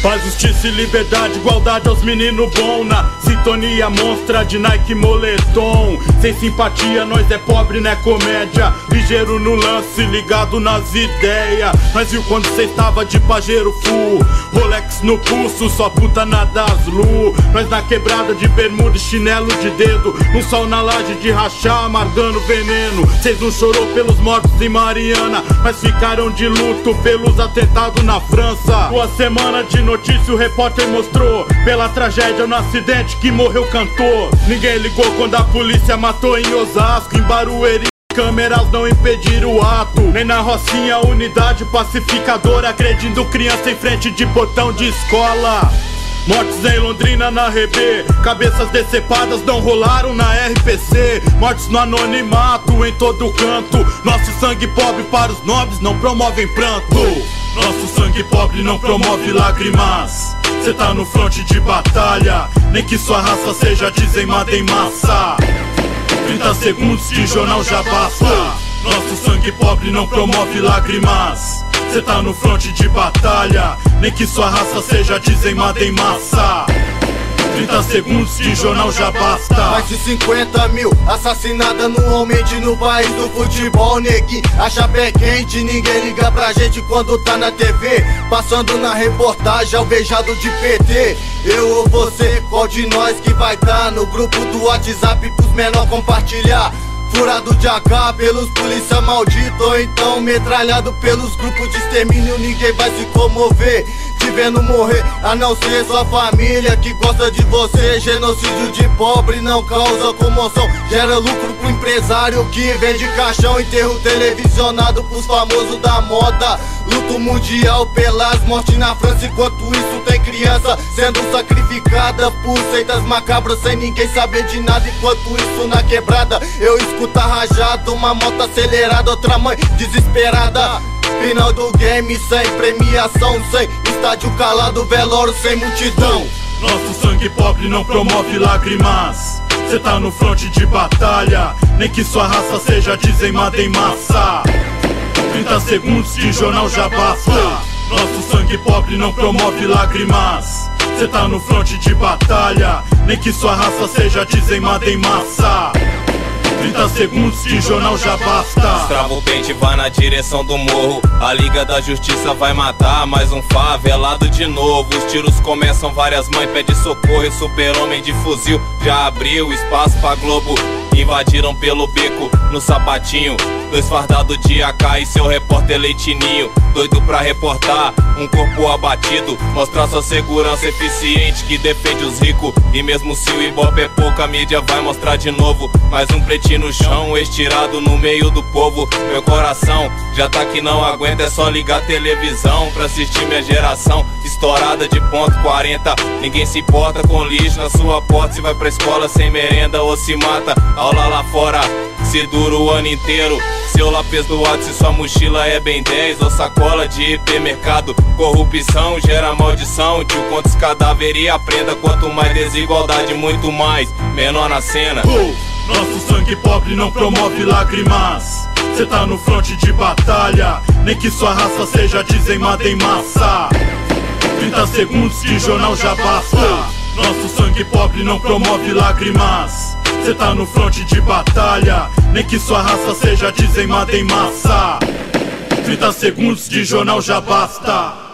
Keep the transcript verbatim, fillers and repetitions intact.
Paz, justiça e liberdade, igualdade aos meninos bom. Na sintonia monstra de Nike moletom. Sem simpatia, nós é pobre, né comédia. Ligeiro no lance, ligado nas ideias. Nós viu quando cê estava de pajeiro full, Rolex no pulso, só puta na das lu. Nós na quebrada de bermuda e chinelo de dedo, no sol na laje de rachar, amargando veneno. Cês não chorou pelos mortos em Mariana, mas ficaram de luto pelos atentados na França. Duas semanas de notícia o repórter mostrou pela tragédia no acidente que morreu o cantor. Ninguém ligou quando a polícia matou em Osasco, em Barueri. Câmeras não impediram o ato, nem na Rocinha unidade pacificadora, agredindo criança em frente de portão de escola. Mortes em Londrina na R B, cabeças decepadas não rolaram na R P C. Mortes no anonimato em todo canto, nosso sangue pobre para os nobres não promovem pranto. Nosso sangue pobre não promove lágrimas. Cê tá no fronte de batalha, nem que sua raça seja dizimada em massa. Trinta segundos de jornal já basta. Nosso sangue pobre não promove lágrimas. Cê tá no fronte de batalha, nem que sua raça seja dizimada em massa. Trinta segundos de jornal já basta. Mais de cinquenta mil assassinadas anualmente no país do futebol, neguinho. Acha pé quente, ninguém liga pra gente quando tá na T V. Passando na reportagem, alvejado de P T. Eu ou você, qual de nós que vai tá no grupo do WhatsApp pros menor compartilhar? Furado de A K pelos polícia maldito, ou então metralhado pelos grupos de extermínio. Ninguém vai se comover te vendo morrer, a não ser sua família que gosta de você. Genocídio de pobre não causa comoção, gera lucro pro empresário que vende caixão. Enterro televisionado pros famosos da moda. Luto mundial pelas mortes na França, enquanto isso tem criança sendo sacrificada por seitas macabras, sem ninguém saber de nada. Enquanto isso na quebrada eu escuto a rajada, uma moto acelerada, outra mãe desesperada. Final do game sem premiação, sem estádio calado, velório sem multidão. Nosso sangue pobre não promove lágrimas. Cê tá no fronte de batalha, nem que sua raça seja dizimada em massa. Trinta segundos de jornal já basta. Nosso sangue pobre não promove lágrimas. Cê tá no fronte de batalha, nem que sua raça seja dizimada em massa. Trinta segundos de jornal já basta. Estrava o pente, vai na direção do morro. A Liga da Justiça vai matar mais um favelado de novo. Os tiros começam, várias mães pedem socorro. E super-homem de fuzil já abriu espaço pra Globo. Invadiram pelo beco, no sapatinho, dois fardados de A K e seu repórter Leitinho. Doido pra reportar um corpo abatido, mostrar sua segurança eficiente que defende os ricos. E mesmo se o ibope é pouco, a mídia vai mostrar de novo mais um pretinho no chão, estirado no meio do povo. Meu coração já tá que não aguenta, é só ligar a televisão pra assistir minha geração estourada de ponto quarenta. Ninguém se importa com lixo na sua porta, se vai pra escola sem merenda ou se mata. Aula lá fora se dura o ano inteiro. Seu lápis do WhatsApp, se sua mochila é bem dez ou sacola de hipermercado. Corrupção gera maldição, tio, quantos cadáveres e aprenda. Quanto mais desigualdade, muito mais menor na cena. uh, Nosso sangue pobre não promove lágrimas. Cê tá no fronte de batalha, nem que sua raça seja dizimada em massa. Trinta segundos de jornal já basta. Nosso sangue pobre não promove lágrimas. Cê tá no fronte de batalha, nem que sua raça seja dizimada em massa. Trinta segundos de jornal já basta.